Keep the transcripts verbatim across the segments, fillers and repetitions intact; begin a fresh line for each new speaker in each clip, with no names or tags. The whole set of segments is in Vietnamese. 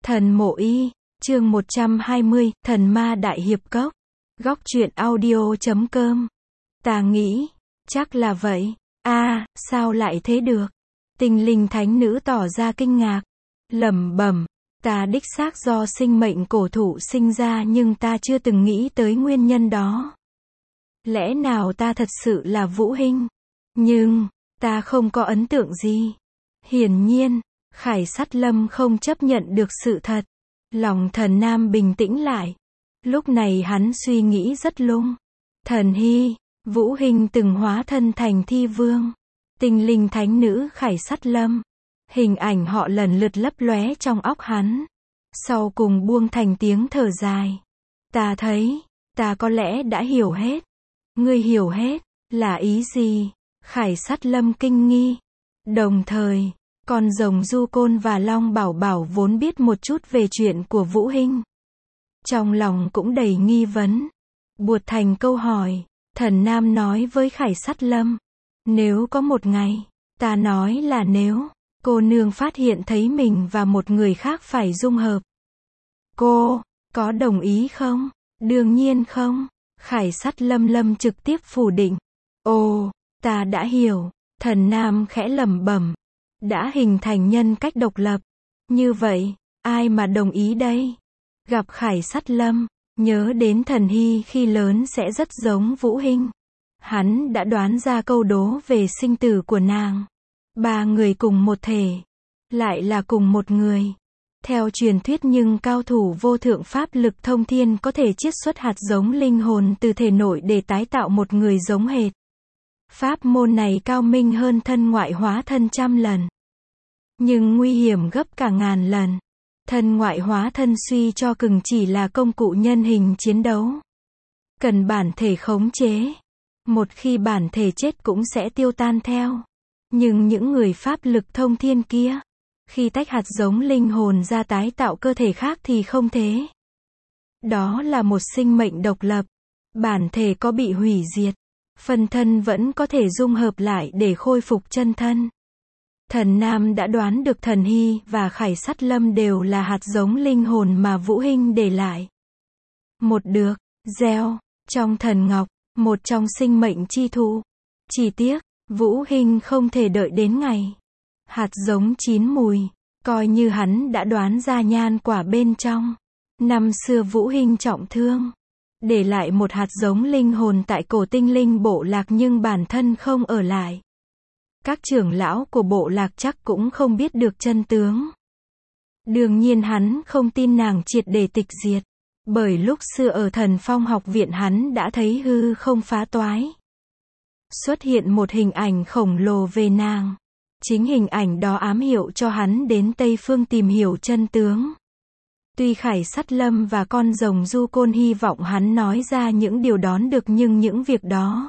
Thần Mộ Y, chương một trăm hai mươi, Thần Ma Đại Hiệp Cốc. Góc truyện audio chấm com. Ta nghĩ, chắc là vậy. A, à, sao lại thế được? Tinh linh thánh nữ tỏ ra kinh ngạc, lẩm bẩm, ta đích xác do sinh mệnh cổ thụ sinh ra nhưng ta chưa từng nghĩ tới nguyên nhân đó. Lẽ nào ta thật sự là Vũ Hinh? Nhưng, ta không có ấn tượng gì. Hiển nhiên, Khải Sắt Lâm không chấp nhận được sự thật. Lòng Thần Nam bình tĩnh lại. Lúc này hắn suy nghĩ rất lung. Thần Hy, Vũ Hinh từng hóa thân thành thi vương. Tinh linh thánh nữ Khải Sắt Lâm. Hình ảnh họ lần lượt lấp lóe trong óc hắn. Sau cùng buông thành tiếng thở dài. Ta thấy, ta có lẽ đã hiểu hết. Ngươi hiểu hết, là ý gì? Khải Sắt Lâm kinh nghi. Đồng thời, con rồng Du Côn và Long Bảo Bảo vốn biết một chút về chuyện của Vũ Hinh. Trong lòng cũng đầy nghi vấn. Buột thành câu hỏi, Thần Nam nói với Khải Sắt Lâm. Nếu có một ngày, ta nói là nếu, cô nương phát hiện thấy mình và một người khác phải dung hợp. Cô, có đồng ý không? Đương nhiên không. Khải Sắt Lâm Lâm trực tiếp phủ định. Ồ, ta đã hiểu. Thần Nam khẽ lẩm bẩm. Đã hình thành nhân cách độc lập. Như vậy, ai mà đồng ý đây? Gặp Khải Sắt Lâm, nhớ đến Thần Hy khi lớn sẽ rất giống Vũ Hinh. Hắn đã đoán ra câu đố về sinh tử của nàng. Ba người cùng một thể, lại là cùng một người. Theo truyền thuyết nhưng cao thủ vô thượng pháp lực thông thiên có thể chiết xuất hạt giống linh hồn từ thể nội để tái tạo một người giống hệt. Pháp môn này cao minh hơn thân ngoại hóa thân trăm lần. Nhưng nguy hiểm gấp cả ngàn lần. Thân ngoại hóa thân suy cho cùng chỉ là công cụ nhân hình chiến đấu. Cần bản thể khống chế. Một khi bản thể chết cũng sẽ tiêu tan theo. Nhưng những người pháp lực thông thiên kia, khi tách hạt giống linh hồn ra tái tạo cơ thể khác thì không thế. Đó là một sinh mệnh độc lập. Bản thể có bị hủy diệt, phần thân vẫn có thể dung hợp lại để khôi phục chân thân. Thần Nam đã đoán được Thần Hy và Khải Sắt Lâm đều là hạt giống linh hồn mà Vũ Hinh để lại. Một được, gieo, trong thần ngọc, một trong sinh mệnh chi thụ. Chỉ tiếc, Vũ Hinh không thể đợi đến ngày hạt giống chín mùi, coi như hắn đã đoán ra nhan quả bên trong. Năm xưa Vũ Hinh trọng thương, để lại một hạt giống linh hồn tại cổ tinh linh bộ lạc nhưng bản thân không ở lại. Các trưởng lão của bộ lạc chắc cũng không biết được chân tướng. Đương nhiên hắn không tin nàng triệt để tịch diệt. Bởi lúc xưa ở Thần Phong học viện hắn đã thấy hư không phá toái. Xuất hiện một hình ảnh khổng lồ về nàng. Chính hình ảnh đó ám hiệu cho hắn đến Tây Phương tìm hiểu chân tướng. Tuy Khải Sắt Lâm và con rồng Du Côn hy vọng hắn nói ra những điều đón được nhưng những việc đó,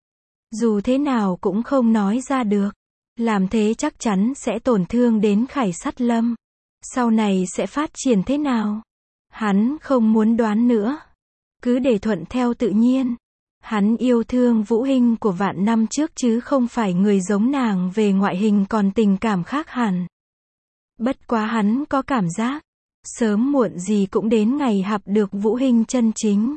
dù thế nào cũng không nói ra được. Làm thế chắc chắn sẽ tổn thương đến Khải Sắt Lâm. Sau này sẽ phát triển thế nào? Hắn không muốn đoán nữa. Cứ để thuận theo tự nhiên. Hắn yêu thương Vũ Hinh của vạn năm trước chứ không phải người giống nàng về ngoại hình còn tình cảm khác hẳn. Bất quá hắn có cảm giác, sớm muộn gì cũng đến ngày gặp được Vũ Hinh chân chính.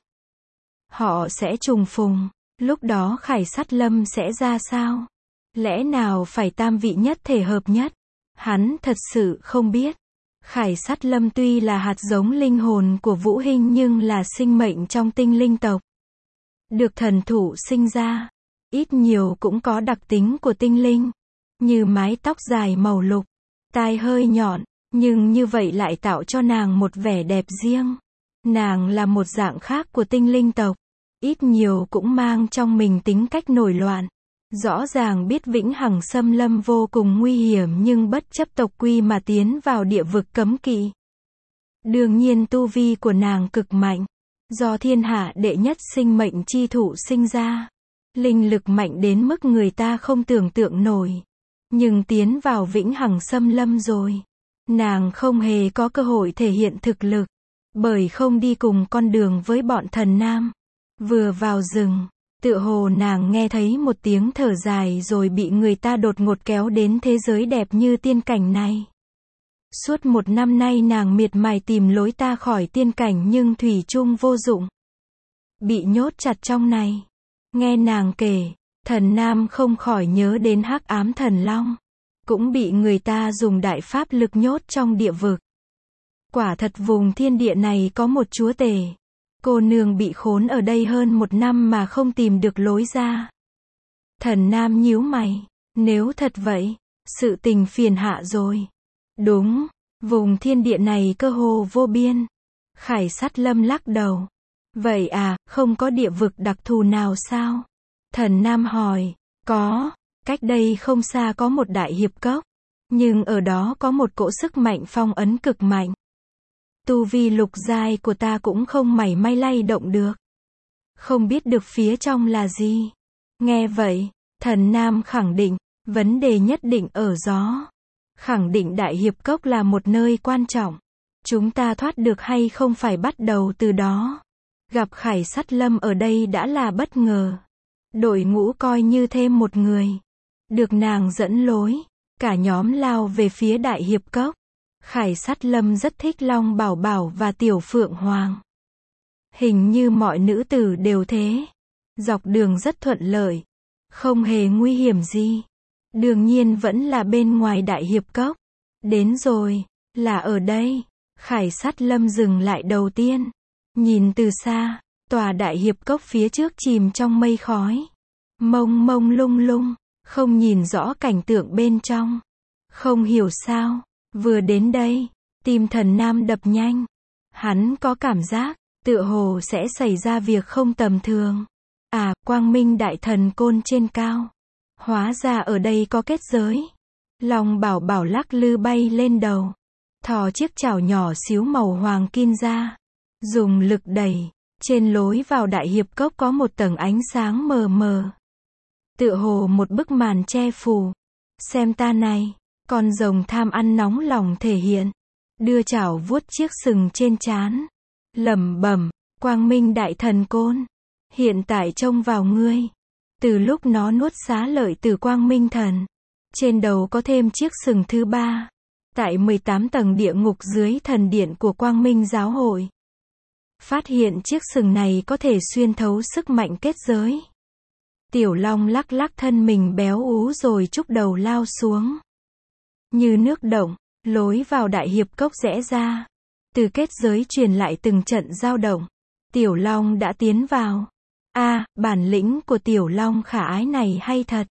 Họ sẽ trùng phùng. Lúc đó Khải Sắt Lâm sẽ ra sao? Lẽ nào phải tam vị nhất thể hợp nhất? Hắn thật sự không biết. Khải Sắt Lâm tuy là hạt giống linh hồn của Vũ Hinh nhưng là sinh mệnh trong tinh linh tộc. Được thần thụ sinh ra, ít nhiều cũng có đặc tính của tinh linh. Như mái tóc dài màu lục, tai hơi nhọn, nhưng như vậy lại tạo cho nàng một vẻ đẹp riêng. Nàng là một dạng khác của tinh linh tộc. Ít nhiều cũng mang trong mình tính cách nổi loạn. Rõ ràng biết vĩnh hằng xâm lâm vô cùng nguy hiểm nhưng bất chấp tộc quy mà tiến vào địa vực cấm kỵ. Đương nhiên tu vi của nàng cực mạnh. Do thiên hạ đệ nhất sinh mệnh chi thụ sinh ra. Linh lực mạnh đến mức người ta không tưởng tượng nổi. Nhưng tiến vào vĩnh hằng xâm lâm rồi, nàng không hề có cơ hội thể hiện thực lực. Bởi không đi cùng con đường với bọn Thần Nam. Vừa vào rừng, tựa hồ nàng nghe thấy một tiếng thở dài rồi bị người ta đột ngột kéo đến thế giới đẹp như tiên cảnh này. Suốt một năm nay nàng miệt mài tìm lối ta khỏi tiên cảnh nhưng thủy chung vô dụng. Bị nhốt chặt trong này. Nghe nàng kể, Thần Nam không khỏi nhớ đến Hắc Ám Thần Long. Cũng bị người ta dùng đại pháp lực nhốt trong địa vực. Quả thật vùng thiên địa này có một chúa tể. Cô nương bị khốn ở đây hơn một năm mà không tìm được lối ra. Thần Nam nhíu mày. Nếu thật vậy, sự tình phiền hạ rồi. Đúng, vùng thiên địa này cơ hồ vô biên. Khải Sắt Lâm lắc đầu. Vậy à, không có địa vực đặc thù nào sao? Thần Nam hỏi. Có, cách đây không xa có một đại hiệp cốc. Nhưng ở đó có một cỗ sức mạnh phong ấn cực mạnh. Tu vi lục giai của ta cũng không mảy may lay động được. Không biết được phía trong là gì. Nghe vậy, Thần Nam khẳng định, vấn đề nhất định ở gió. Khẳng định đại hiệp cốc là một nơi quan trọng. Chúng ta thoát được hay không phải bắt đầu từ đó. Gặp Khải Sắt Lâm ở đây đã là bất ngờ. Đội ngũ coi như thêm một người. Được nàng dẫn lối, cả nhóm lao về phía đại hiệp cốc. Khải Sắt Lâm rất thích Long Bảo Bảo và Tiểu Phượng Hoàng. Hình như mọi nữ tử đều thế. Dọc đường rất thuận lợi. Không hề nguy hiểm gì. Đương nhiên vẫn là bên ngoài đại hiệp cốc. Đến rồi, là ở đây. Khải Sắt Lâm dừng lại đầu tiên. Nhìn từ xa, tòa đại hiệp cốc phía trước chìm trong mây khói. Mông mông lung lung, không nhìn rõ cảnh tượng bên trong. Không hiểu sao, vừa đến đây, tim Thần Nam đập nhanh. Hắn có cảm giác, tựa hồ sẽ xảy ra việc không tầm thường. À, Quang Minh Đại Thần Côn trên cao. Hóa ra ở đây có kết giới. Long Bảo Bảo lắc lư bay lên đầu. Thò chiếc chảo nhỏ xíu màu hoàng kim ra. Dùng lực đẩy. Trên lối vào đại hiệp cốc có một tầng ánh sáng mờ mờ. Tựa hồ một bức màn che phủ. Xem ta này. Con rồng tham ăn nóng lòng thể hiện. Đưa chảo vuốt chiếc sừng trên trán. Lẩm bẩm, Quang Minh Đại Thần Côn. Hiện tại trông vào ngươi. Từ lúc nó nuốt xá lợi từ Quang Minh Thần. Trên đầu có thêm chiếc sừng thứ ba. Tại mười tám tầng địa ngục dưới thần điện của Quang Minh Giáo hội. Phát hiện chiếc sừng này có thể xuyên thấu sức mạnh kết giới. Tiểu Long lắc lắc thân mình béo ú rồi chúc đầu lao xuống. Như nước động, lối vào đại hiệp cốc rẽ ra. Từ kết giới truyền lại từng trận dao động. Tiểu Long đã tiến vào. A, à, bản lĩnh của Tiểu Long khả ái này hay thật.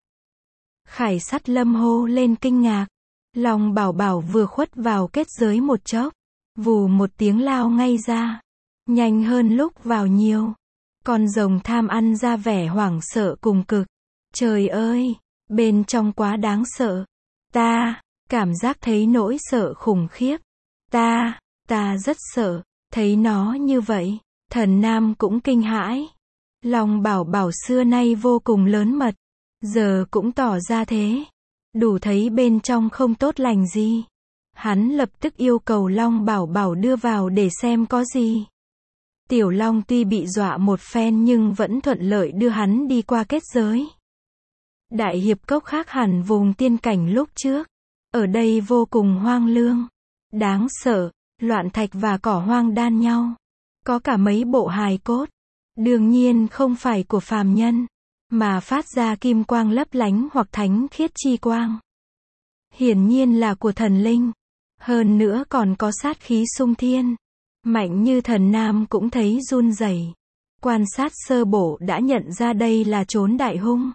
Khải Sắt Lâm hô lên kinh ngạc. Long Bảo Bảo vừa khuất vào kết giới một chốc. Vù một tiếng lao ngay ra. Nhanh hơn lúc vào nhiều. Con rồng tham ăn ra vẻ hoảng sợ cùng cực. Trời ơi, bên trong quá đáng sợ. Ta, cảm giác thấy nỗi sợ khủng khiếp. Ta, ta rất sợ, thấy nó như vậy. Thần Nam cũng kinh hãi. Long Bảo Bảo xưa nay vô cùng lớn mật. Giờ cũng tỏ ra thế. Đủ thấy bên trong không tốt lành gì. Hắn lập tức yêu cầu Long Bảo Bảo đưa vào để xem có gì. Tiểu Long tuy bị dọa một phen nhưng vẫn thuận lợi đưa hắn đi qua kết giới. Đại hiệp cốc khác hẳn vùng tiên cảnh lúc trước. Ở đây vô cùng hoang lương. Đáng sợ, loạn thạch và cỏ hoang đan nhau. Có cả mấy bộ hài cốt. Đương nhiên không phải của phàm nhân. Mà phát ra kim quang lấp lánh hoặc thánh khiết chi quang. Hiển nhiên là của thần linh. Hơn nữa còn có sát khí sung thiên. Mạnh như Thần Nam cũng thấy run rẩy. Quan sát sơ bộ đã nhận ra đây là trốn đại hung.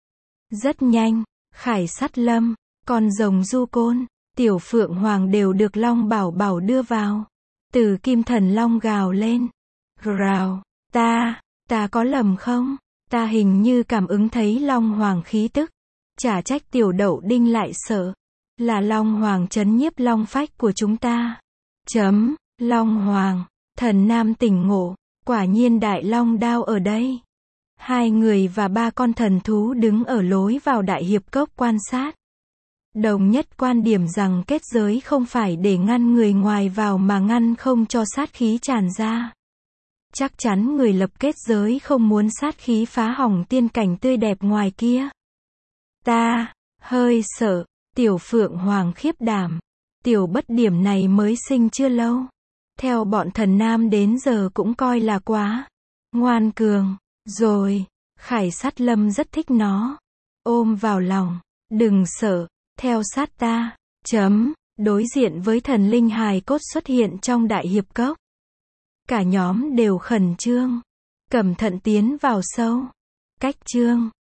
Rất nhanh, Khải Sắt Lâm, con rồng Du Côn, Tiểu Phượng Hoàng đều được Long Bảo Bảo đưa vào. Từ Kim Thần Long gào lên. Rào, ta, ta có lầm không? Ta hình như cảm ứng thấy Long Hoàng khí tức. Chả trách Tiểu Đậu Đinh lại sợ. Là Long Hoàng trấn nhiếp Long phách của chúng ta. Chấm, Long Hoàng, Thần Nam tỉnh ngộ. Quả nhiên Đại Long đao ở đây. Hai người và ba con thần thú đứng ở lối vào đại hiệp cốc quan sát. Đồng nhất quan điểm rằng kết giới không phải để ngăn người ngoài vào mà ngăn không cho sát khí tràn ra. Chắc chắn người lập kết giới không muốn sát khí phá hỏng tiên cảnh tươi đẹp ngoài kia. Ta, hơi sợ, Tiểu Phượng Hoàng khiếp đảm. Tiểu bất điểm này mới sinh chưa lâu. Theo bọn thần nam đến giờ cũng coi là quá ngoan cường rồi. Khải Sát Lâm rất thích nó. Ôm vào lòng. Đừng sợ. Theo sát ta. Chấm. Đối diện với thần linh hài cốt xuất hiện trong đại hiệp cốc. Cả nhóm đều khẩn trương. Cẩn thận tiến vào sâu. Cách chương.